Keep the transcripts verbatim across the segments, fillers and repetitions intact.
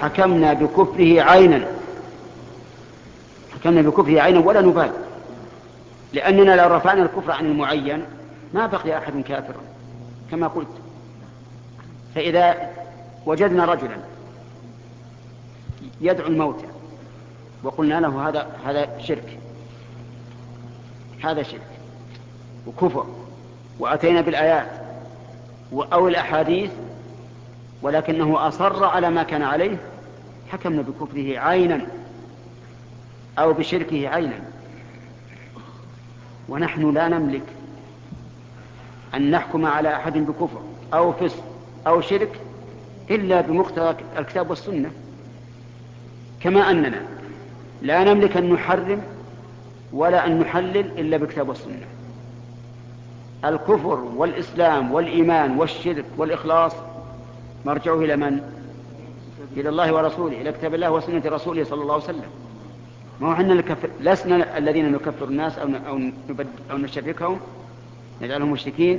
حكمنا بكفره عينا، حكمنا بكفره عينا ولا نبال، لأننا لو رفعنا الكفر عن المعين ما بقي أحد كافرا كما قلت. فإذا وجدنا رجلا يدعو الموتى وقلنا له هذا هذا شرك، هذا شرك وكفر، وأتينا بالآيات أو الأحاديث ولكنه أصر على ما كان عليه، حكمنا بكفره عينا أو بشركه عينا. ونحن لا نملك أن نحكم على أحد بكفر أو فسق أو شرك إلا بمقتضى الكتاب والسنة، كما أننا لا نملك أن نحرم ولا أن نحلل إلا بكتاب والسنة. الكفر والإسلام والإيمان والشرك والإخلاص مرجعه إلى من؟ إلى الله ورسوله، إلى كتاب الله وسنة رسوله صلى الله عليه وسلم. ما هو حنا نكفر، لسنا الذين نكفر الناس أو أو أو نشركهم نجعلهم مشركين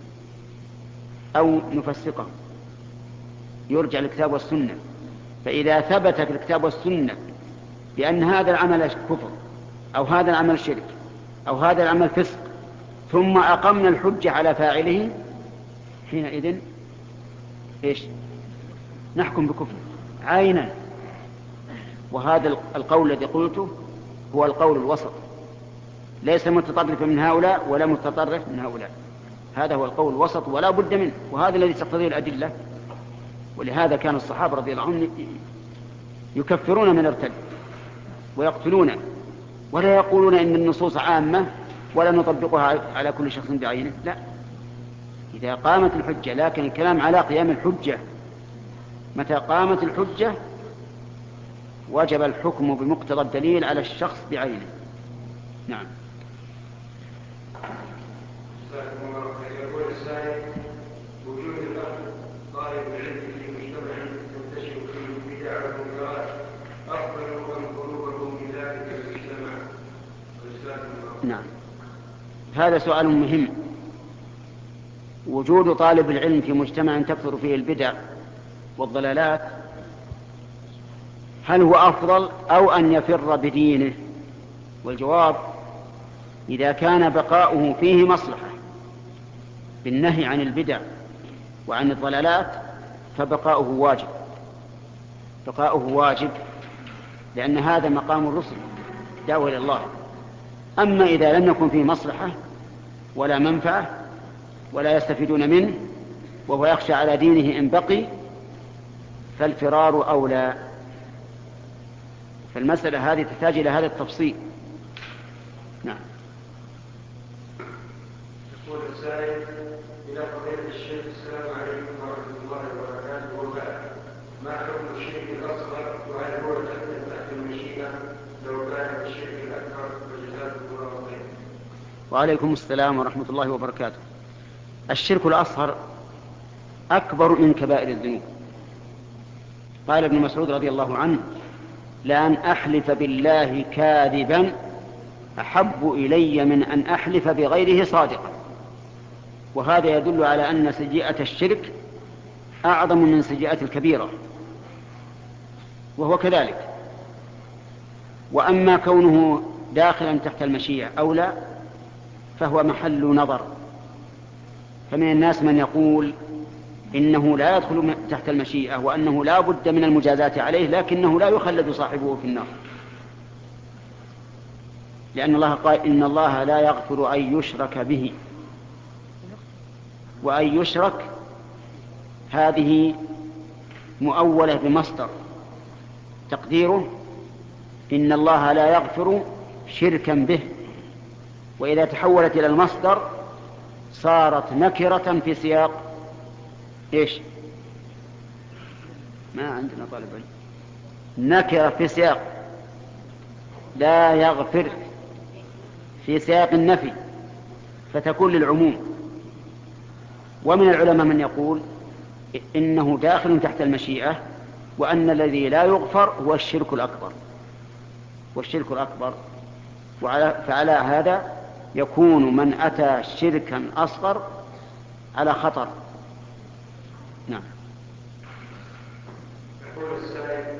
أو نفسقهم، يرجع الكتاب والسنة. فإذا ثبت في الكتاب والسنة بأن هذا العمل كفر أو هذا العمل شرك أو هذا العمل فسق، ثم أقمنا الحجة على فاعله، حينئذ إيش؟ نحكم بكفر عينا. وهذا القول الذي قلته هو القول الوسط، ليس متطرفا من هؤلاء ولا متطرف من هؤلاء، هذا هو القول الوسط ولا بد منه، وهذا الذي تقتضيه الأدلة. ولهذا كان الصحابة رضي الله عنهم يكفرون من ارتد ويقتلون، ولا يقولون إن النصوص عامة ولا نطبقها على كل شخص بعينه، لا، إذا قامت الحجة. لكن الكلام على قيام الحجة، متى قامت الحجة وجب الحكم بمقتضى الدليل على الشخص بعينه. نعم. يقول السائل: وجود الأخ طالب العلم في مجتمع تنتشر فيه البدع والمنكرات أفضل أم خروجه من ذلك المجتمع؟ نعم، هذا سؤال مهم. وجود طالب العلم في مجتمع تكثر فيه البدع والضلالات، هل هو أفضل أو أن يفر بدينه؟ والجواب: إذا كان بقاؤه فيه مصلحة بالنهي عن البدع وعن الضلالات فبقاؤه واجب، بقاؤه واجب، لأن هذا مقام الرسل، دعوة إلى الله. أما إذا لم يكن فيه مصلحة ولا منفعة ولا يستفيدون منه وهو يخشى على دينه إن بقي، فالفرار أولى. فالمسألة هذه تحتاج إلى هذا التفصيل. نعم. يقول السائل: إلى فضيلة الشيخ، السلام عليكم ورحمة الله وبركاته، وبعد، ما حكم الشرك الأصغر وهل هو تحت المشيئة لو كان الشرك الأكبر؟ وجزاكم الله خيرا. وعليكم السلام ورحمة الله وبركاته. الشرك الأصغر أكبر من كبائر الذنوب. قال ابن مسعود رضي الله عنه: لأن أحلف بالله كاذبا أحب إلي من أن أحلف بغيره صادقا. وهذا يدل على أن سيئة الشرك أعظم من سيئة الكبيرة، وهو كذلك. وأما كونه داخلا تحت المشيئة أو لا فهو محل نظر. فمن الناس من يقول إنه لا يدخل تحت المشيئة وأنه لا بد من المجازات عليه، لكنه لا يخلد صاحبه في النار، لأن الله قال: إن الله لا يغفر أن يشرك به. وأن يشرك هذه مؤولة بمصدر تقديره إن الله لا يغفر شركا به، وإذا تحولت إلى المصدر صارت نكرة في سياق إيش؟ ما عندنا طالب علم. نكرة في سياق لا يغفر في سياق النفي، فتكون للعموم. ومن العلماء من يقول إنه داخل تحت المشيئة، وأن الذي لا يغفر هو الشرك الأكبر، والشرك الأكبر. وعلى فعلى هذا يكون من أتى شركا أصغر على خطر. نعم. يقول السائل: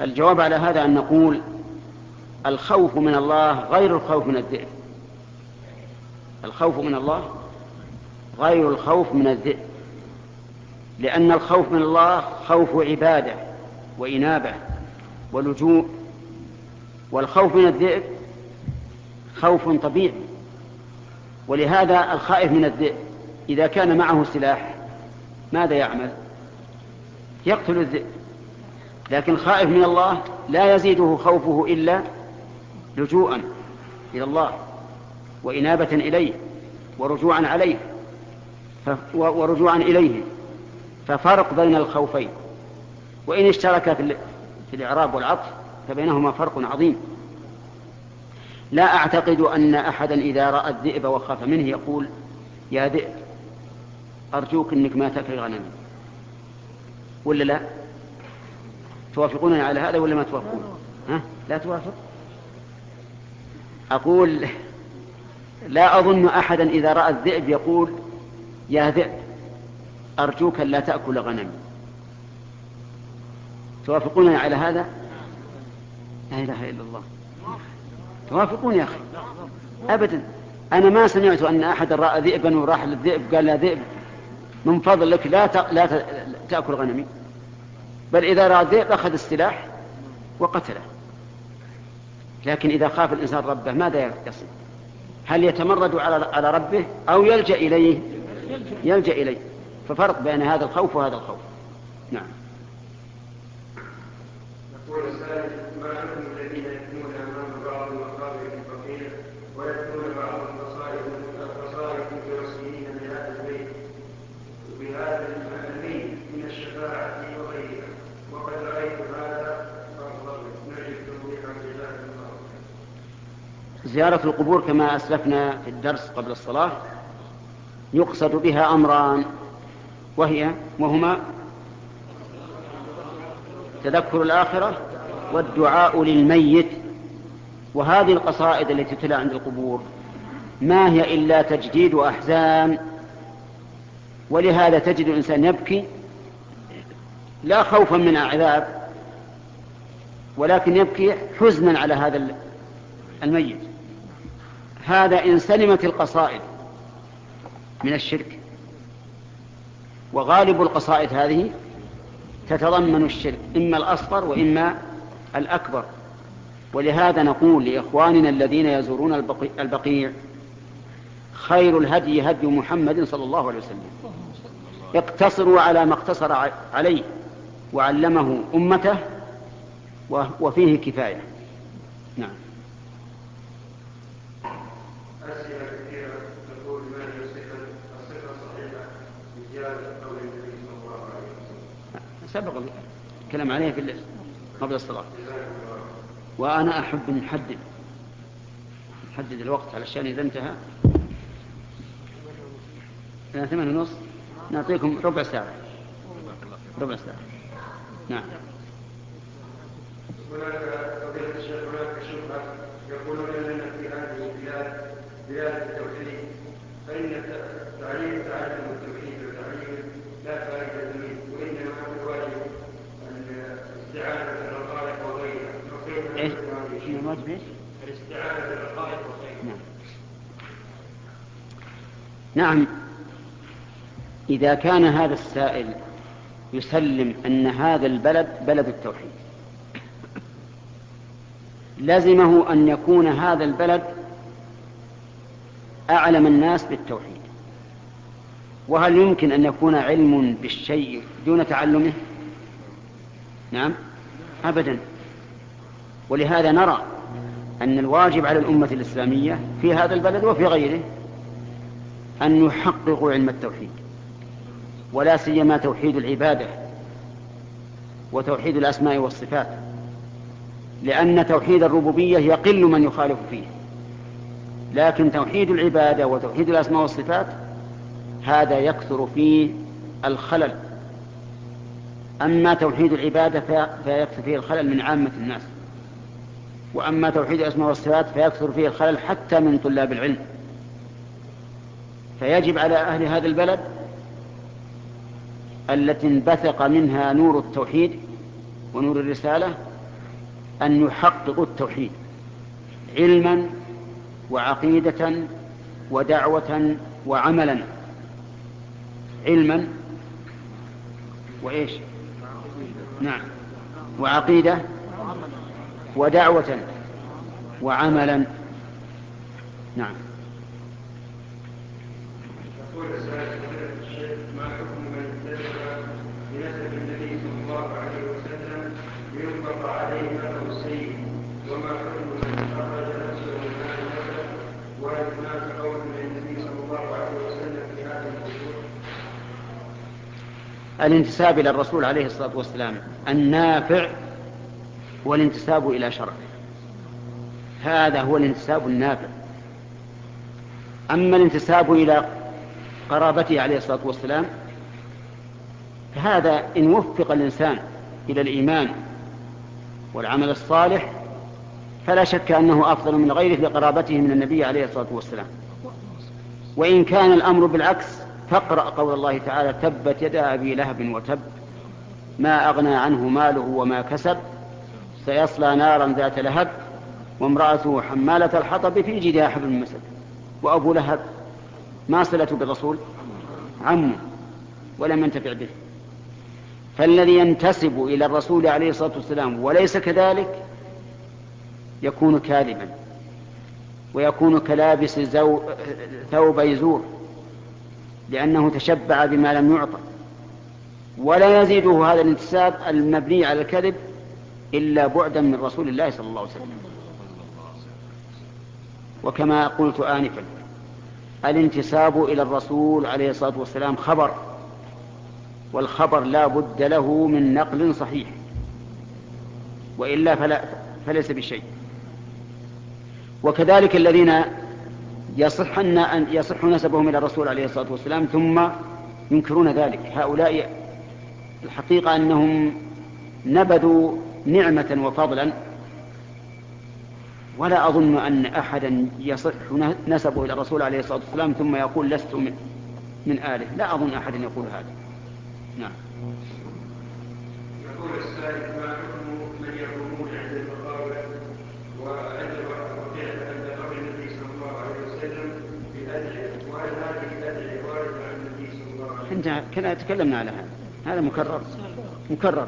الجواب على هذا أن نقول الخوف من الله غير الخوف من الذئب. الخوف من الله غير الخوف من الذئب، لأن الخوف من الله خوف عبادة وإنابة ولجوء، والخوف من الذئب خوف طبيعي. ولهذا الخائف من الذئب إذا كان معه سلاح ماذا يعمل؟ يقتل الذئب. لكن الخائف من الله لا يزيده خوفه إلا لجوءا إلى الله وإنابة إليه ورجوعا عليه ورجوعا إليه. ففرق بين الخوفين، وإن اشترك في الإعراب والعطف فبينهما فرق عظيم. لا أعتقد أن أحدا إذا رأى الذئب وخاف منه يقول يا ذئب أرجوك أنك ما تأكل غنمي، ولا لا؟ توافقونني على هذا ولا ما توافقون؟ ها؟ لا توافق؟ أقول لا أظن أحدا إذا رأى الذئب يقول يا ذئب أرجوك لا تأكل غنمي. توافقونني على هذا؟ لا إله إلا الله. توافقون يا أخي؟ أبدا. أنا ما سمعت أن أحد رأى ذئبا وراح للذئب قال لا ذئب من فضلك لا لا تأكل غنمي، بل إذا رأى الذئب أخذ السلاح وقتله. لكن إذا خاف الإنسان ربه ماذا يصنع؟ هل يتمرد على ربه أو يلجأ إليه؟ يلجأ إليه. ففرق بين هذا الخوف وهذا الخوف. نعم. يقول السائل ما أنتم الذين يكتمون أمام بعض المقابر الفقير ويكتمون بعض القصائد القصائد المتوسلين بهذا البيت وبهذا الميت من الشفاعة وغيرها، وقد رأيت هذا فأفضل نجد توضيحا لذلك الله. زيارة القبور كما أسلفنا في الدرس قبل الصلاة يقصد بها أمران، وهي وهما تذكر الآخرة والدعاء للميت. وهذه القصائد التي تتلى عند القبور ما هي إلا تجديد أحزان، ولهذا تجد الإنسان يبكي لا خوفا من عذاب، ولكن يبكي حزنا على هذا الميت. هذا إن سلمت القصائد من الشرك، وغالب القصائد هذه تتضمن الشرك إما الأصغر وإما الأكبر. ولهذا نقول لإخواننا الذين يزورون البقيع خير الهدي هدي محمد صلى الله عليه وسلم، اقتصروا على ما اقتصر عليه وعلمه أمته وفيه كفاية. نعم. أسئلة كثيرة تقول ما هي الصفة الصفة الصحيحة لزيادة قول النبي صلى الله عليه وسلم؟ سبق الكلام عليه في قبل الصلاة. وأنا أحب نحدد نحدد الوقت علشان إذا انتهى ثمان ونص نعطيكم ربع ساعة. ربع ساعة. نعم. هناك فضيلة الشيخ هناك شبهة يقولون أن في هذه البلاد بلاد التوحيد فإن تعليم تعلم التوحيد وتعليم لا فائدة منه، وإنما الواجب الاستعانة بالرقائق وغيرها. إيش؟ الواجب إيش؟ الاستعانة بالرقائق وغيرها. نعم. نعم. إذا كان هذا السائل يسلم أن هذا البلد بلد التوحيد لزمه أن يكون هذا البلد أعلم الناس بالتوحيد. وهل يمكن أن يكون علم بالشيء دون تعلمه؟ نعم أبدا. ولهذا نرى أن الواجب على الأمة الإسلامية في هذا البلد وفي غيره أن يحققوا علم التوحيد، ولا سيما توحيد العبادة وتوحيد الأسماء والصفات، لأن توحيد الربوبية يقل من يخالف فيه، لكن توحيد العبادة وتوحيد الأسماء والصفات هذا يكثر فيه الخلل. أما توحيد العبادة فيكثر فيه الخلل من عامة الناس، وأما توحيد الأسماء والصفات فيكثر فيه الخلل حتى من طلاب العلم. فيجب على أهل هذا البلد التي انبثق منها نور التوحيد ونور الرسالة أن يحققوا التوحيد علما وعقيدة ودعوة وعملا. علما وإيش؟ نعم، وعقيدة ودعوة وعملا. نعم. يقول الشيخ: ما حكم من اتبع بنسب النبي صلى الله عليه وسلم ليطلق عليه انه السيد؟ وما حكم من اخرج نفسه من هذا النسب؟ وهل هناك قول للنبي صلى الله عليه وسلم في هذا الموضوع؟ الانتساب إلى الرسول عليه الصلاة والسلام النافع والانتساب إلى شرعه، هذا هو الانتساب النافع. أما الانتساب إلى قرابته عليه الصلاة والسلام فهذا إن وفق الإنسان إلى الإيمان والعمل الصالح فلا شك أنه أفضل من غيره لقرابته من النبي عليه الصلاة والسلام. وإن كان الأمر بالعكس فاقرأ قول الله تعالى: تبت يدا أبي لهب وتب ما أغنى عنه ماله وما كسب سيصلى نارا ذات لهب وامرأته حمالة الحطب في جيدها حبل من مسد. وأبو لهب ما صلته بالرسول؟ عمه، ولم ينتفع به. فالذي ينتسب إلى الرسول عليه الصلاة والسلام وليس كذلك يكون كاذبا، ويكون كلابس زو... ثوب يزور، لأنه تشبع بما لم يعطى. ولا يزيده هذا الانتساب المبني على الكذب إلا بعدا من رسول الله صلى الله عليه وسلم. وكما قلت آنفا، الانتساب إلى الرسول عليه الصلاة والسلام خبر، والخبر لا بد له من نقل صحيح، وإلا فلا فليس بشيء. وكذلك الذين يصح أن يصح نسبهم إلى الرسول عليه الصلاة والسلام ثم ينكرون ذلك، هؤلاء الحقيقة أنهم نبذوا نعمة وفضلا، ولا أظن أن أحدا يصح نسبه إلى الرسول عليه الصلاة والسلام ثم يقول لست من آله. لا أظن أحدا يقول هذا. نعم. يقول السائل: ما حكم من يقومون عند المقابر وعند وقيل عند قبر النبي صلى الله عليه وسلم بالأدعية، وهل هذه الأدعية واردة عن النبي صلى الله عليه وسلم؟ انت كنا تكلمنا على هذا، هذا مكرر مكرر.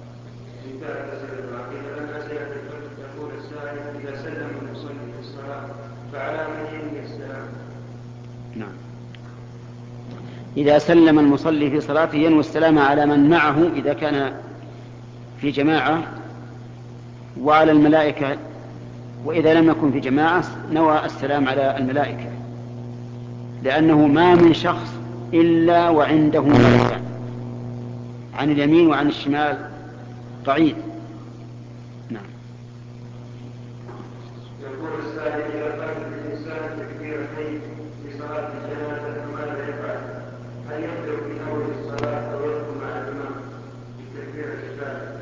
يقول السائل: إذا سلم المصلي في الصلاة فعلى من ينوي السلام؟ نعم، إذا سلم المصلي في صلاته ينوي السلام على من معه إذا كان في جماعة، وعلى الملائكة، وإذا لم يكن في جماعة نوى السلام على الملائكة، لأنه ما من شخص إلا وعنده ملكان عن اليمين وعن الشمال قعيد. نعم. يقول السائل: إذا قام الإنسان تكبيرتين في صلاة الجنازة فماذا يفعل؟ هل يبدأ في أول الصلاة أو يدخل مع الإمام بالتكبيرة الثالثة؟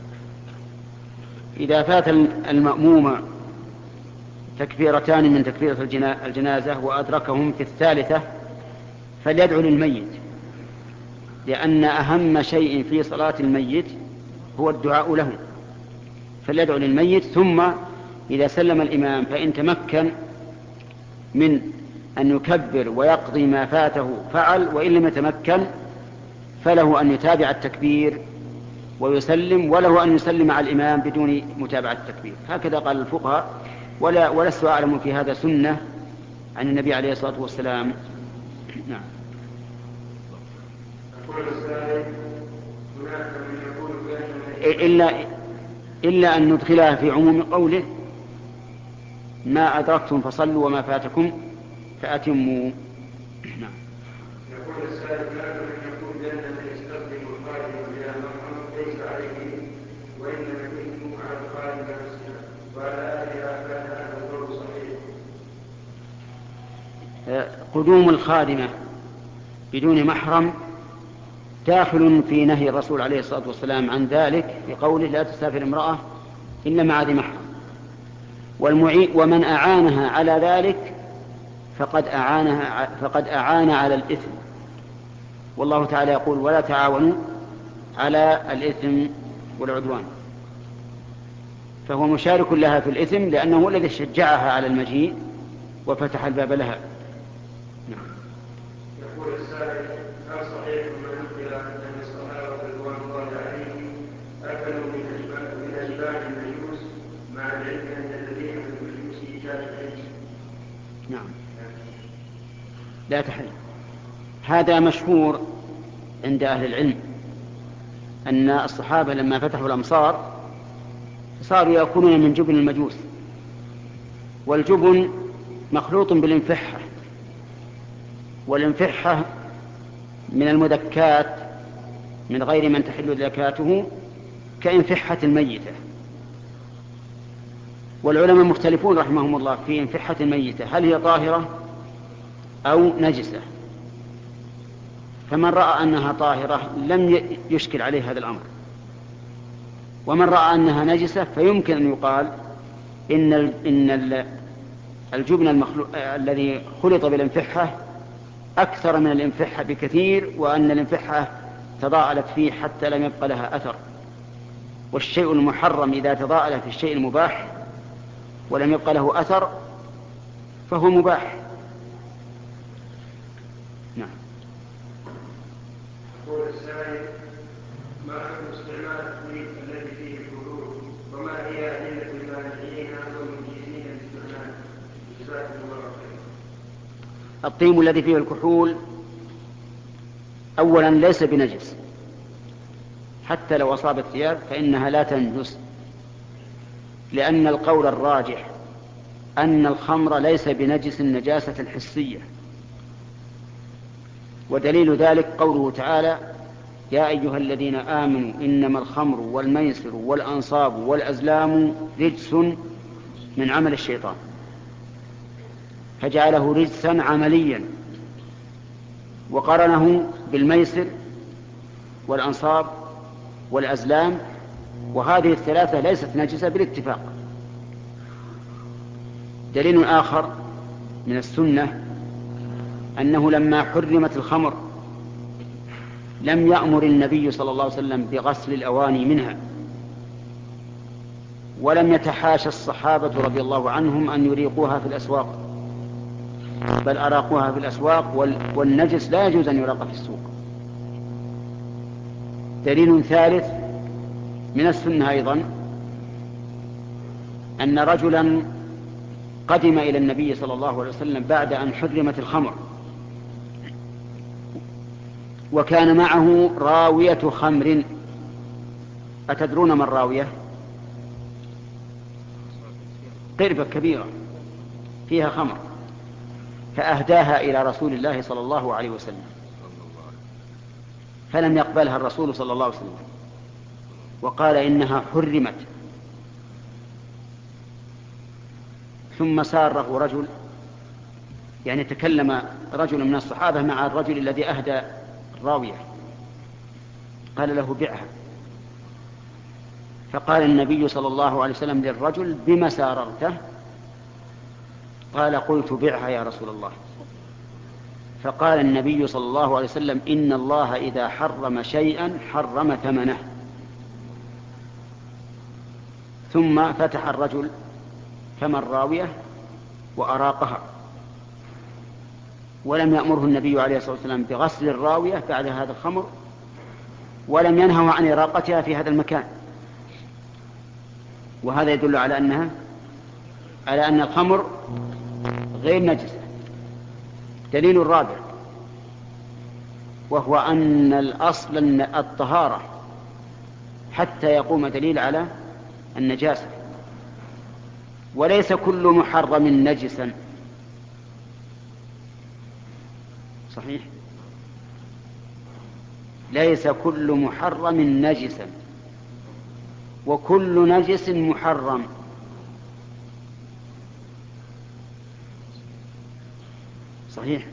إذا فات المأموم تكبيرتان من تكبيرة الجنازة وأدركهم في الثالثة فليدعو للميت، لأن أهم شيء في صلاة الميت هو الدعاء له، فليدعو للميت. ثم إذا سلم الإمام فإن تمكن من أن يكبر ويقضي ما فاته فعل، وإن لم يتمكن فله أن يتابع التكبير ويسلم، وله أن يسلم على الإمام بدون متابعة التكبير. هكذا قال الفقهاء، ولا ولست أعلم في هذا سنة عن النبي عليه الصلاة والسلام. نعم. إلا, إلا أن ندخلها في عموم قوله: ما أدركتم فصلوا وما فاتكم فأتموا. نعم. يقول السائل: هذا من يقول بأن من يستخدم القائد إلى محرم ليس عليه وإنما يكون على القائد نفسه، وعلى آلها كان هذا القول صحيح؟ قدوم الخادمة بدون محرم داخل في نهي الرسول عليه الصلاة والسلام عن ذلك بقوله: لا تسافر امرأة إلا مع ذي محرم. ومن أعانها على ذلك فقد أعانها فقد أعان على الإثم، والله تعالى يقول: ولا تعاونوا على الإثم والعدوان. فهو مشارك لها في الإثم لأنه هو الذي شجعها على المجيء وفتح الباب لها. نعم. يقول السائل: هل صحيح ما نقل أن الصحابة رضوان الله عليهم أكلوا من أجبان المجوس مع العلم أن الذين من المجوس إيجاد العلم؟ نعم، لا تحل. هذا مشهور عند أهل العلم أن الصحابة لما فتحوا الأمصار صاروا يأكلون من جبن المجوس، والجبن مخلوط بالانفحة، والانفحة من المذكات من غير من تحل زكاته كانفحة الميتة. والعلماء مختلفون رحمهم الله في انفحة الميتة هل هي طاهرة أو نجسة، فمن رأى أنها طاهرة لم يشكل عليه هذا الأمر، ومن رأى أنها نجسة فيمكن أن يقال إن إن الجبن المخلوق الذي خلط بالانفحة أكثر من الانفحة بكثير، وأن الانفحة تضاءلت فيه حتى لم يبقى لها أثر. والشيء المحرم إذا تضاءل في الشيء المباح ولم يبقى له أثر فهو مباح. نعم. يقول السائل: ما حكم استعمال الطيب الذي فيه الكحول، وما هي أدلة المانعين والمجيزين باستعماله؟ جزاكم الله خيرا. الطيب الذي فيه الكحول أولا ليس بنجس، حتى لو أصاب الثياب فإنها لا تنجس، لأن القول الراجح أن الخمر ليس بنجس النجاسة الحسية. ودليل ذلك قوله تعالى: يا أيها الذين آمنوا إنما الخمر والميسر والأنصاب والأزلام رجس من عمل الشيطان، فجعله رجسا عمليا وقرنه بالميسر والأنصاب والأزلام، وهذه الثلاثة ليست نجسة بالاتفاق. دليل آخر من السنة أنه لما حرمت الخمر لم يأمر النبي صلى الله عليه وسلم بغسل الأواني منها، ولم يتحاشى الصحابة رضي الله عنهم أن يريقوها في الأسواق، بل أراقوها في الأسواق، والنجس لا يجوز أن يراق في السوق. دليل ثالث من السنة أيضا أن رجلا قدم إلى النبي صلى الله عليه وسلم بعد أن حرمت الخمر، وكان معه راوية خمر. أتدرون ما الراوية؟ قربة كبيرة فيها خمر، فأهداها إلى رسول الله صلى الله عليه وسلم، فلم يقبلها الرسول صلى الله عليه وسلم وقال إنها حرمت. ثم ساره رجل، يعني تكلم رجل من الصحابة مع الرجل الذي أهدى الراوية، قال له: بعها. فقال النبي صلى الله عليه وسلم للرجل: بما ساررته؟ قال: قلت بعها يا رسول الله. فقال النبي صلى الله عليه وسلم: إن الله إذا حرم شيئا حرم ثمنه. ثم فتح الرجل فم الراوية وأراقها، ولم يأمره النبي عليه الصلاة والسلام بغسل الراوية بعد هذا الخمر، ولم ينهه عن إراقتها في هذا المكان. وهذا يدل على أنها على أن الخمر غير نجسة. دليل الرابع وهو أن الأصل الطهارة حتى يقوم دليل على النجاسة، وليس كل محرم نجسا. صحيح، ليس كل محرم نجسا، وكل نجس محرم. صحيح،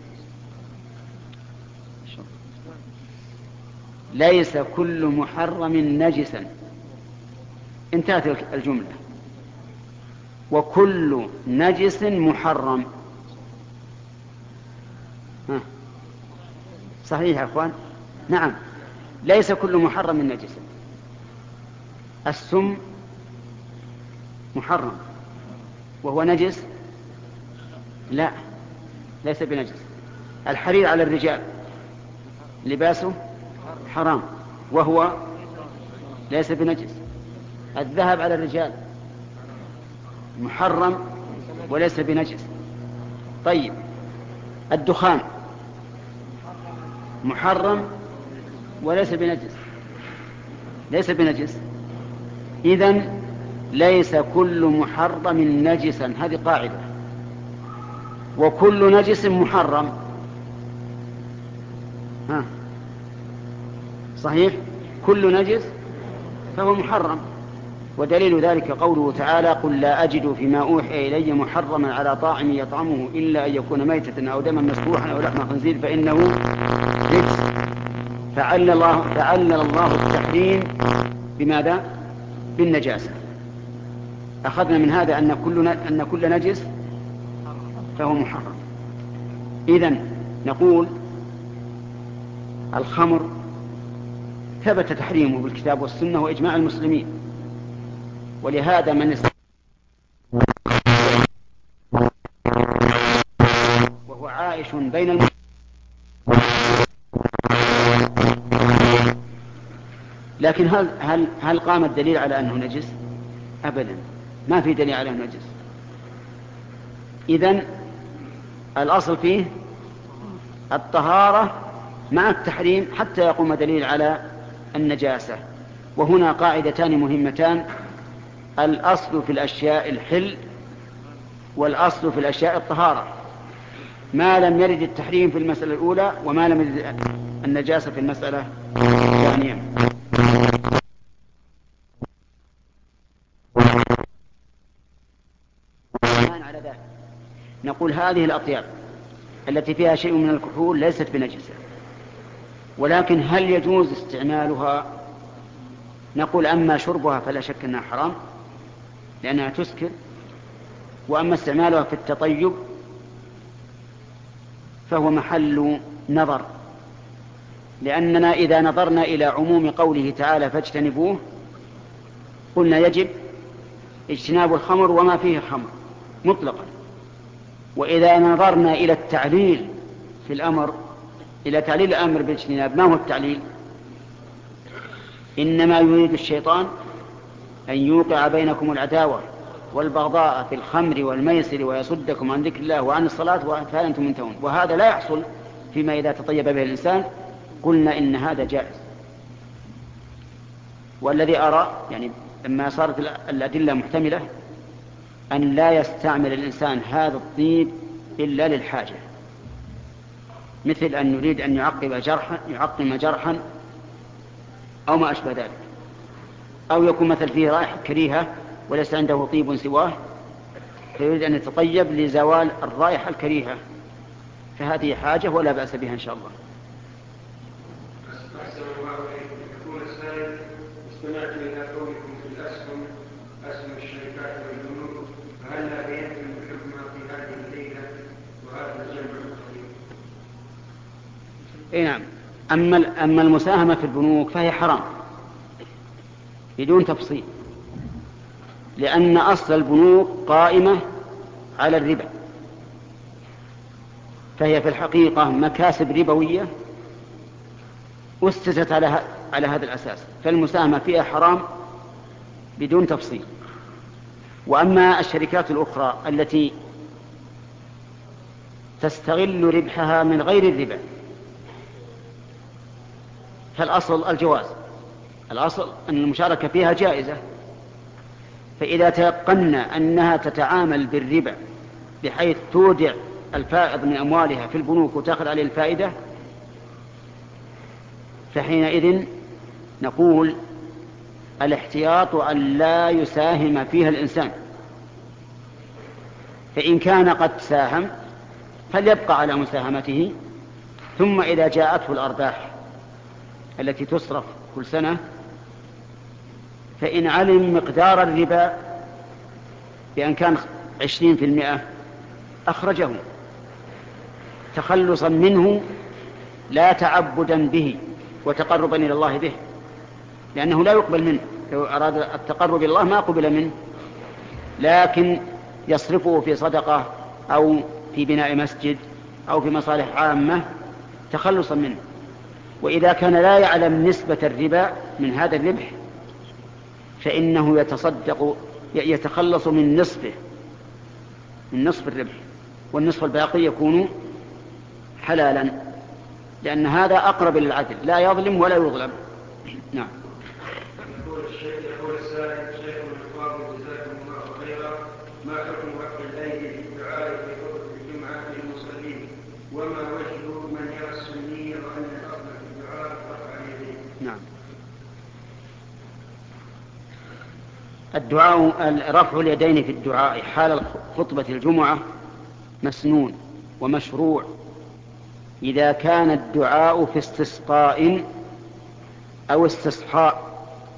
ليس كل محرم نجسا، انتهت الجملة. وكل نجس محرم. ها. صحيح يا أخوان؟ نعم، ليس كل محرم نجسا. السم محرم وهو نجس؟ لا، ليس بنجس. الحرير على الرجال لباسه حرام وهو ليس بنجس. الذهب على الرجال محرم وليس بنجس. طيب الدخان محرم وليس بنجس، ليس بنجس. إذن ليس كل محرم نجسا، هذه قاعدة. وكل نجس محرم. ها صحيح، كل نجس فهو محرم. ودليل ذلك قوله تعالى: قل لا أجد فيما أوحي إلي محرما على طاعم يطعمه إلا أن يكون ميتة أو دما مسفوحا أو لحم خنزير فإنه رجس. فعلل الله, فعلل الله التحريم بماذا؟ بالنجاسة. أخذنا من هذا أن كل, أن كل نجس فهو محرم. إذن نقول الخمر ثبت تحريمه بالكتاب والسنة وإجماع المسلمين، ولهذا من است... وهو عائش بين الم... لكن هل, هل, هل قام الدليل على أنه نجس؟ أبدا، ما في دليل على أنه نجس. إذن الأصل فيه الطهارة مع التحريم حتى يقوم دليل على النجاسة. وهنا قاعدتان مهمتان: الأصل في الأشياء الحل، والأصل في الأشياء الطهارة، ما لم يرد التحريم في المسألة الأولى وما لم يرد النجاسة في المسألة الثانية. على ذلك نقول هذه الأطياب التي فيها شيء من الكحول ليست بنجسة، ولكن هل يجوز استعمالها؟ نقول أما شربها فلا شك أنها حرام لأنها تسكر، وأما استعمالها في التطيب فهو محل نظر، لأننا إذا نظرنا إلى عموم قوله تعالى فاجتنبوه قلنا يجب اجتناب الخمر وما فيه خمر مطلقا. وإذا نظرنا إلى التعليل في الأمر، إلى تعليل الأمر بالاجتناب، ما هو التعليل؟ إنما يريد الشيطان أن يوقع بينكم العداوة والبغضاء في الخمر والميسر ويصدكم عن ذكر الله وعن الصلاة فهل أنتم منتهون. وهذا لا يحصل فيما إذا تطيب به الإنسان. قلنا إن هذا جائز. والذي أرى يعني لما صارت الأدلة محتملة أن لا يستعمل الإنسان هذا الطيب إلا للحاجة، مثل أن يريد أن يعقب جرحا يعقم جرحا أو ما أشبه ذلك، أو يكون مثل فيه رائحة كريهة وليس عنده طيب سواه فيريد أن يتطيب لزوال الرائحة الكريهة، فهذه حاجة ولا بأس بها إن شاء الله. يقول السائل: استمعت إلى قولكم في الأسهم أسهم الشركات والبنوك، فهل لا يمكن الحكم في هذه الليلة وهذا الجمع القليل؟ إيه نعم. أما أما المساهمة في البنوك فهي حرام بدون تفصيل، لأن أصل البنوك قائمة على الربا، فهي في الحقيقة مكاسب ربوية أسست على على هذا الأساس، فالمساهمة فيها حرام بدون تفصيل. وأما الشركات الأخرى التي تستغل ربحها من غير الربا فالأصل الجواز، الأصل أن المشاركة فيها جائزة. فإذا تيقنا أنها تتعامل بالربا بحيث تودع الفائض من أموالها في البنوك وتأخذ عليه الفائدة فحينئذ نقول الاحتياط أن لا يساهم فيها الإنسان، فإن كان قد ساهم فليبقى على مساهمته، ثم إذا جاءته الأرباح التي تصرف كل سنة فإن علم مقدار الربا بأن كان عشرين في المئة أخرجه تخلصا منه لا تعبدا به وتقربا إلى الله به، لأنه لا يقبل منه. لو أراد التقرب إلى الله ما قبل منه لكن يصرفه في صدقة أو في بناء مسجد أو في مصالح عامة تخلصا منه. وإذا كان لا يعلم نسبة الربا من هذا الربح فإنه يتصدق يتخلص من نصفه، من نصف الربح، والنصف الباقي يكون حلالا، لأن هذا أقرب للعدل، لا يظلم ولا يظلم. نعم. يقول الشيخ يقول السائل شيخ الفاضل جزاكم الله خيرا، ما حكم وقت الليل في الدعاء في خطبة الجمعة للمصلين، وما وجه من يرى السنية وأن الأصل في الدعاء رفع اليدين؟ نعم. الدعاء رفع اليدين في الدعاء حال خطبة الجمعة مسنون ومشروع إذا كان الدعاء في استسقاء أو استصحاء.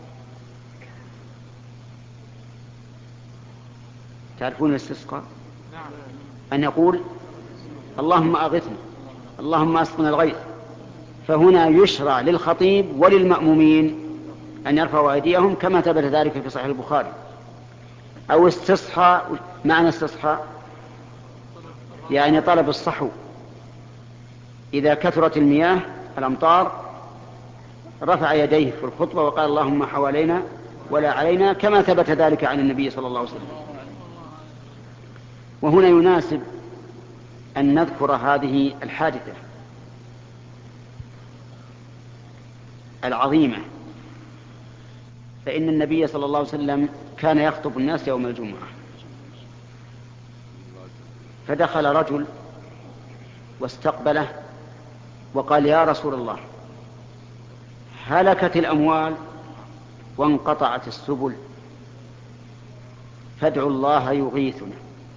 تعرفون الاستسقاء؟ أن يقول اللهم أغثنا، اللهم أسقنا الغيث، فهنا يشرع للخطيب وللمأمومين أن يرفعوا أيديهم كما ثبت ذلك في صحيح البخاري. أو استصحاء، معنى استصحاء يعني طلب الصحو، إذا كثرت المياه الأمطار رفع يديه في الخطبة وقال اللهم حوالينا ولا علينا كما ثبت ذلك عن النبي صلى الله عليه وسلم. وهنا يناسب أن نذكر هذه الحادثة العظيمة، فإن النبي صلى الله عليه وسلم كان يخطب الناس يوم الجمعة، فدخل رجل واستقبله وقال يا رسول الله هلكت الأموال وانقطعت السبل فادعوا الله يغيثنا.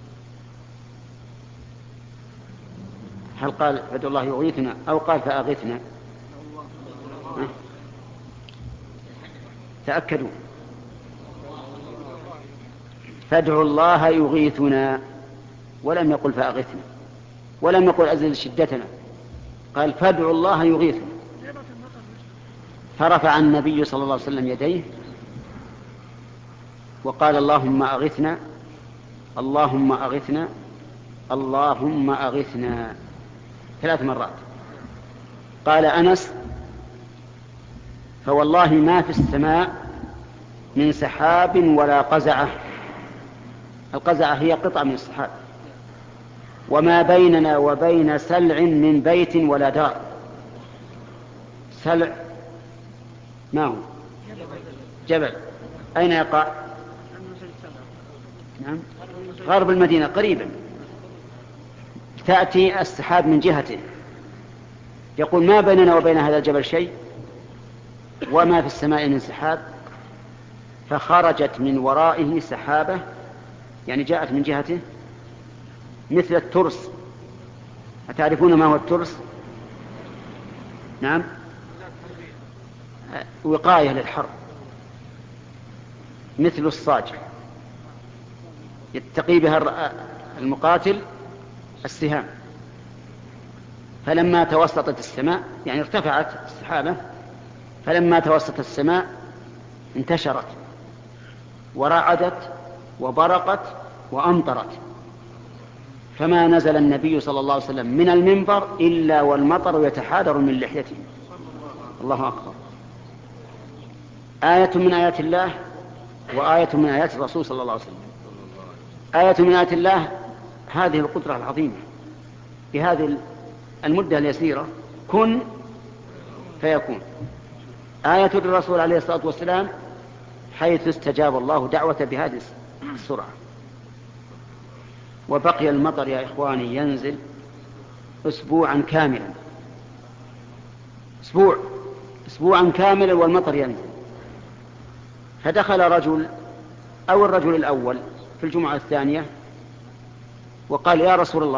هل قال فادعوا الله يغيثنا أو قال فأغثنا؟ تأكدوا. فادعوا الله يغيثنا، ولم يقل فأغثنا، ولم يقل أزل شدتنا، قال فادعوا الله يغيثنا. فرفع النبي صلى الله عليه وسلم يديه وقال اللهم أغثنا، اللهم أغثنا، اللهم أغثنا ثلاث مرات. قال أنس فوالله ما في السماء من سحاب ولا قزعة، القزعة هي قطعة من السحاب، وما بيننا وبين سلع من بيت ولا دار. سلع ما هو؟ جبل. أين يقع؟ نعم. غرب المدينة قريبا. تأتي السحاب من جهته، يقول ما بيننا وبين هذا الجبل شيء وما في السماء من سحاب، فخرجت من ورائه سحابة، يعني جاءت من جهته مثل الترس. أتعرفون ما هو الترس؟ نعم، وقاية للحر، مثل الصاج يتقي بها المقاتل السهام. فلما توسطت السماء يعني ارتفعت السحابة، فلما توسطت السماء انتشرت ورعدت وبرقت وأمطرت، فما نزل النبي صلى الله عليه وسلم من المنبر إلا والمطر يتحادر من لحيته. الله أكبر. آية من آيات الله وآية من آيات الرسول صلى الله عليه وسلم. آية من آيات الله هذه القدرة العظيمة في هذه المدة اليسيرة، كن فيكون. آية الرسول عليه الصلاة والسلام حيث استجاب الله دعوة بهذه السرعة. وبقي المطر يا إخواني ينزل أسبوعا كاملا، أسبوع أسبوعا كاملا والمطر ينزل. فدخل رجل أو الرجل الأول في الجمعة الثانية وقال يا رسول الله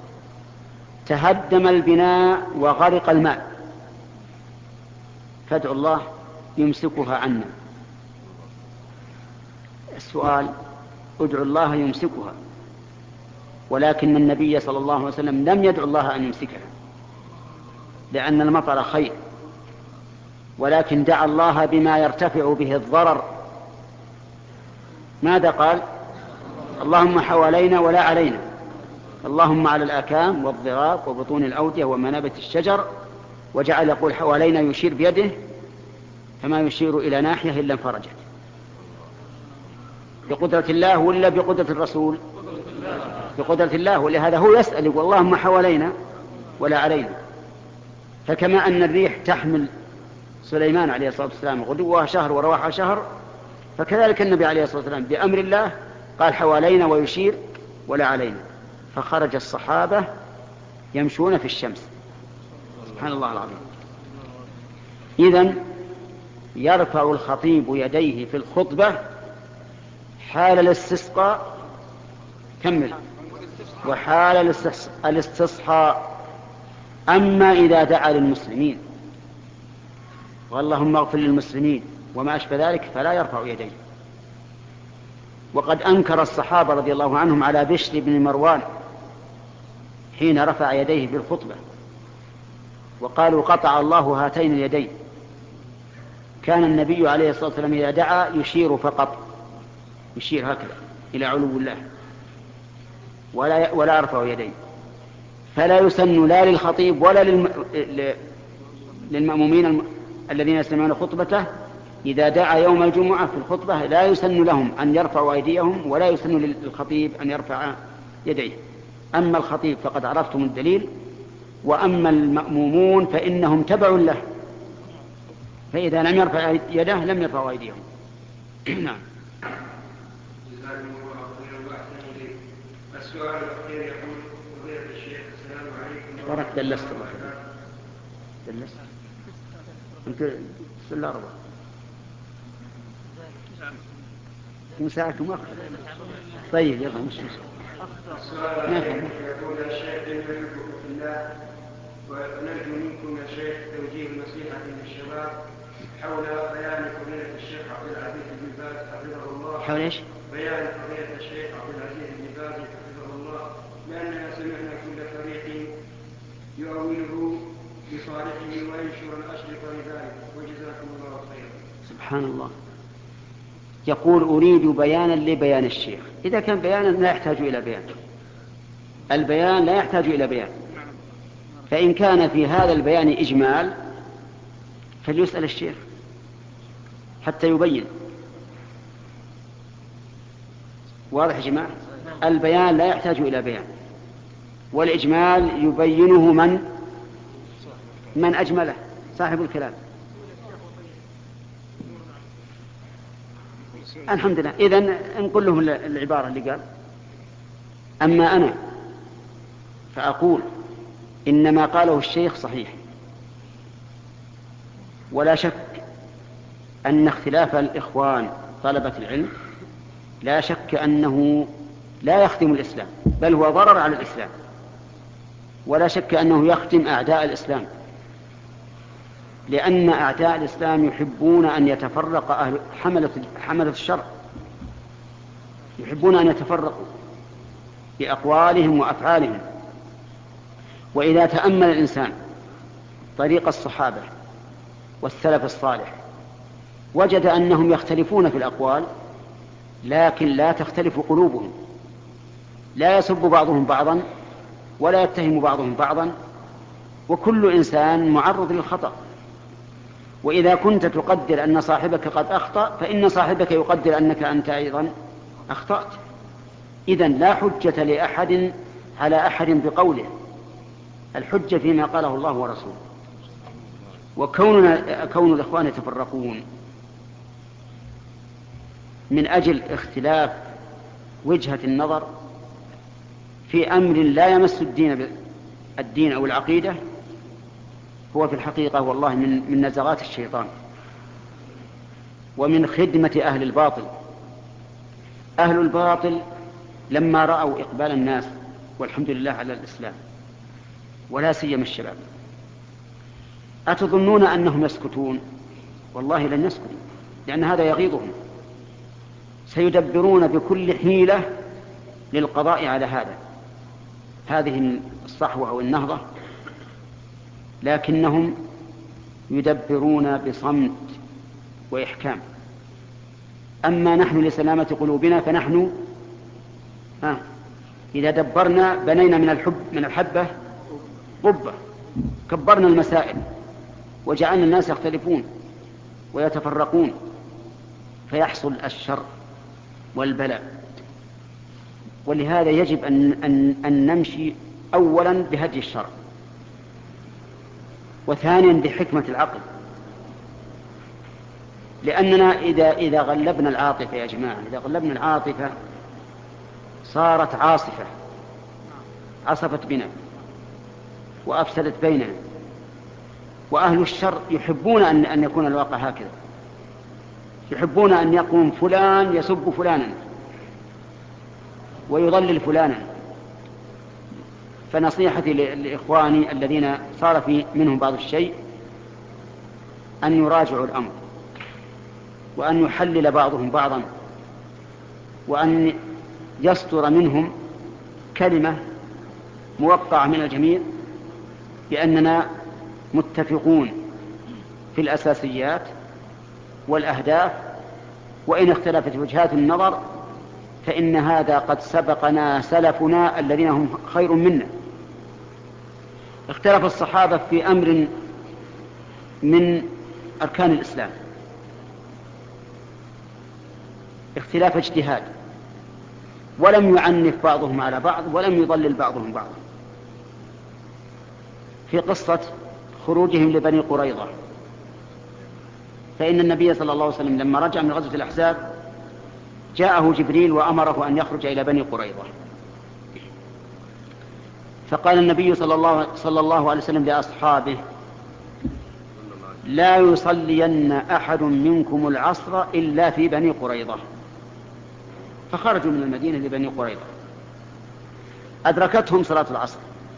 تهدم البناء وغرق الماء، فادعوا الله يمسكها عنا. السؤال ادعوا الله يمسكها، ولكن النبي صلى الله عليه وسلم لم يدعو الله أن يمسكها لأن المطر خير، ولكن دعا الله بما يرتفع به الضرر. ماذا قال؟ اللهم حوالينا ولا علينا، اللهم على الآكام والضراب وبطون الأودية ومنابت الشجر، وجعل يقول حوالينا يشير بيده فما يشير إلى ناحية إلا انفرجت. بقدرة الله ولا بقدرة الرسول؟ بقدرة الله، ولهذا هو يسأل يقول اللهم حوالينا ولا علينا. فكما أن الريح تحمل سليمان عليه الصلاة والسلام غدوها شهر ورواحها شهر، فكذلك النبي عليه الصلاة والسلام بأمر الله قال حوالينا ويشير ولا علينا، فخرج الصحابة يمشون في الشمس. سبحان الله العظيم. إذن يرفع الخطيب يديه في الخطبة حال الاستسقاء، كمل، وحال الاستصحاء. أما إذا دعا للمسلمين واللهم اغفر للمسلمين وما أشبه ذلك فلا يرفع يديه. وقد أنكر الصحابة رضي الله عنهم على بشر بن مروان حين رفع يديه في الخطبة، وقالوا قطع الله هاتين اليدين. كان النبي عليه الصلاة والسلام إذا دعا يشير فقط، يشير هكذا إلى علو الله ولا ولا يرفع يديه. فلا يسن لا للخطيب ولا للم... للمأمومين الم... الذين يسمعون خطبته إذا دعا يوم الجمعة في الخطبة لا يسن لهم أن يرفعوا أيديهم ولا يسن للخطيب أن يرفع يديه. أما الخطيب فقد عرفتم الدليل، وأما المأمومون فإنهم تبع له، فإذا لم يرفع يده لم يرفعوا أيديهم. نعم. السؤال الأخير يقول فضيلة الشيخ السلام عليكم. بارك دلست الله دلست أنت بسم الله الرحمن مساعدكم أخذ. طيب يلا مش مش السؤال الأخير يقول يا شيخ نحبكم في الله ونرجو منكم يا شيخ توجيه نصيحة للشباب حول بيان فضيلة الشيخ عبد العزيز بن باز حفظه الله. حول ايش؟ بيان فضيلة الشيخ عبد العزيز بن باز حفظه الله، لأننا سمعنا كل فريق يؤوله بصالحه وينشر الأشرطة لذلك، وجزاكم الله خيرا. سبحان الله. يقول أريد بيانا لبيان الشيخ. إذا كان بيانا لا يحتاج إلى بيان، البيان لا يحتاج إلى بيان. فإن كان في هذا البيان إجمال فليسأل الشيخ حتى يبين. واضح يا جماعة؟ البيان لا يحتاج إلى بيان، والإجمال يبينه من من أجمله، صاحب الكلام. الحمد لله. إذن نقول لهم العبارة اللي قال. أما أنا فأقول إن ما قاله الشيخ صحيح، ولا شك أن اختلاف الإخوان طلبة العلم لا شك أنه لا يخدم الإسلام، بل هو ضرر على الإسلام، ولا شك أنه يخدم أعداء الإسلام، لأن أعداء الإسلام يحبون أن يتفرق أهل حملة, حملة الشر، يحبون أن يتفرقوا بأقوالهم وأفعالهم. وإذا تأمل الإنسان طريق الصحابة والسلف الصالح وجد أنهم يختلفون في الأقوال، لكن لا تختلف قلوبهم، لا يسب بعضهم بعضا ولا يتهم بعضهم بعضا، وكل إنسان معرض للخطأ. وإذا كنت تقدر أن صاحبك قد أخطأ فإن صاحبك يقدر أنك أنت أيضا أخطأت. إذن لا حجة لأحد على أحد بقوله، الحجة فيما قاله الله ورسوله. وكوننا كون الإخوان يتفرقون من أجل اختلاف وجهة النظر في أمر لا يمس الدين الدين أو العقيدة هو في الحقيقة والله من من نزغات الشيطان ومن خدمة أهل الباطل. أهل الباطل لما رأوا إقبال الناس والحمد لله على الإسلام ولا سيما الشباب، أتظنون أنهم يسكتون؟ والله لن يسكتوا، لأن هذا يغيظهم. سيدبرون بكل حيلة للقضاء على هذا هذه الصحوة أو النهضة، لكنهم يدبرون بصمت وإحكام. أما نحن لسلامة قلوبنا فنحن ها إذا دبرنا بنينا من الحب من الحبة قبة، كبرنا المسائل وجعلنا الناس يختلفون ويتفرقون فيحصل الشر والبلاء. ولهذا يجب أن, أن, أن نمشي أولا بهدي الشرع، وثانيا بحكمة العقل، لأننا إذا, إذا غلبنا العاطفة يا جماعة، إذا غلبنا العاطفة صارت عاصفة، عصفت بنا وأفسدت بيننا. وأهل الشر يحبون أن, أن يكون الواقع هكذا، يحبون أن يقوم فلان يسب فلانا ويضلل فلانا. فنصيحتي لإخواني الذين صار في منهم بعض الشيء أن يراجعوا الأمر، وأن يحلل بعضهم بعضا، وأن يصدر منهم كلمة موقعة من الجميع بأننا متفقون في الأساسيات والأهداف، وإن اختلفت وجهات النظر فإن هذا قد سبقنا سلفنا الذين هم خير منا. اختلف الصحابة في أمر من أركان الإسلام اختلاف اجتهاد، ولم يعنف بعضهم على بعض ولم يضلل بعضهم بعضا. في قصة خروجهم لبني قريظة، فإن النبي صلى الله عليه وسلم لما رجع من غزوة الأحزاب جاءه جبريل وأمره أن يخرج إلى بني قريظة، فقال النبي صلى الله, صلى الله عليه وسلم لأصحابه: لا يصلين أحد منكم العصر إلا في بني قريظة. فخرجوا من المدينة لبني قريظة، أدركتهم صلاة العصر،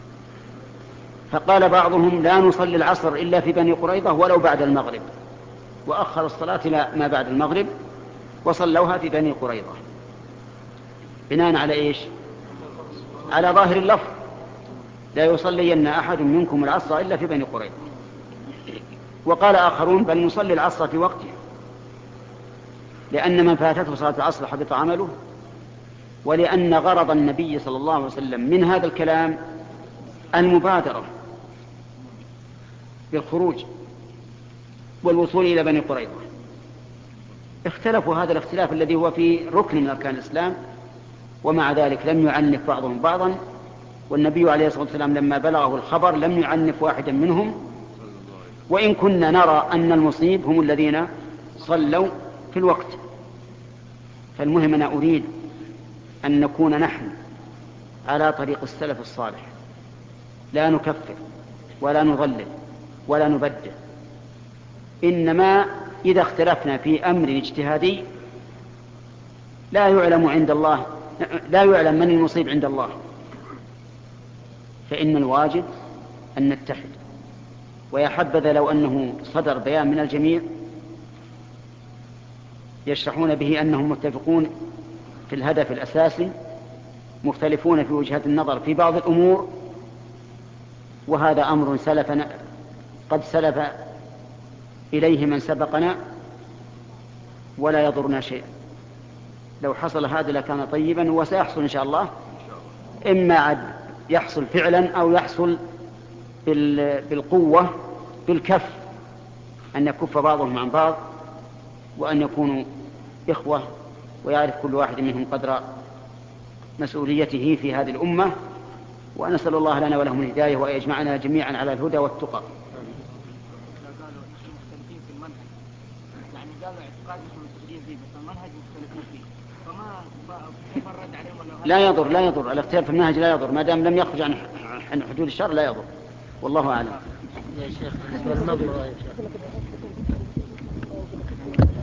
فقال بعضهم: لا نصلي العصر إلا في بني قريظة ولو بعد المغرب، وأخر الصلاة إلى ما بعد المغرب وصلوها في بني قريظة، بناء على إيش؟ على ظاهر اللفظ: لا يصلين أحد منكم العصر إلا في بني قريظة. وقال آخرون: بل نصلي العصر في وقته، لأن من فاتته صلاة العصر حبط عمله، ولأن غرض النبي صلى الله عليه وسلم من هذا الكلام المبادرة بالخروج والوصول إلى بني قريظة. اختلفوا هذا الاختلاف الذي هو في ركن من أركان الإسلام، ومع ذلك لم يعنف بعضهم بعضا، والنبي عليه الصلاة والسلام لما بلغه الخبر لم يعنف واحدا منهم، وإن كنا نرى أن المصيب هم الذين صلوا في الوقت. فالمهم أنا أريد أن نكون نحن على طريق السلف الصالح، لا نكفر ولا نضلل ولا نبدل، إنما إذا اختلفنا في أمر اجتهادي لا يعلم عند الله، لا يعلم من المصيب عند الله، فإن الواجب أن نتحد. ويا حبذا لو أنه صدر بيان من الجميع يشرحون به أنهم متفقون في الهدف الأساسي، مختلفون في وجهات النظر في بعض الأمور، وهذا أمر سلفنا قد سلف إليه من سبقنا ولا يضرنا شيئا. لو حصل هذا لكان طيبا، وسيحصل إن شاء الله، إما عد يحصل فعلا أو يحصل بالقوة بالكف، أن يكف بعضهم عن بعض، وأن يكونوا إخوة، ويعرف كل واحد منهم قدر مسؤوليته في هذه الأمة. ونسأل الله لنا ولهم الهداية، وأن يجمعنا جميعا على الهدى والتقى. لا يضر لا يضر الاختلاف في المنهج لا يضر، ما دام لم يخرج عن حدود الشر لا يضر، والله أعلم. يا شيخ بالنسبة للنظر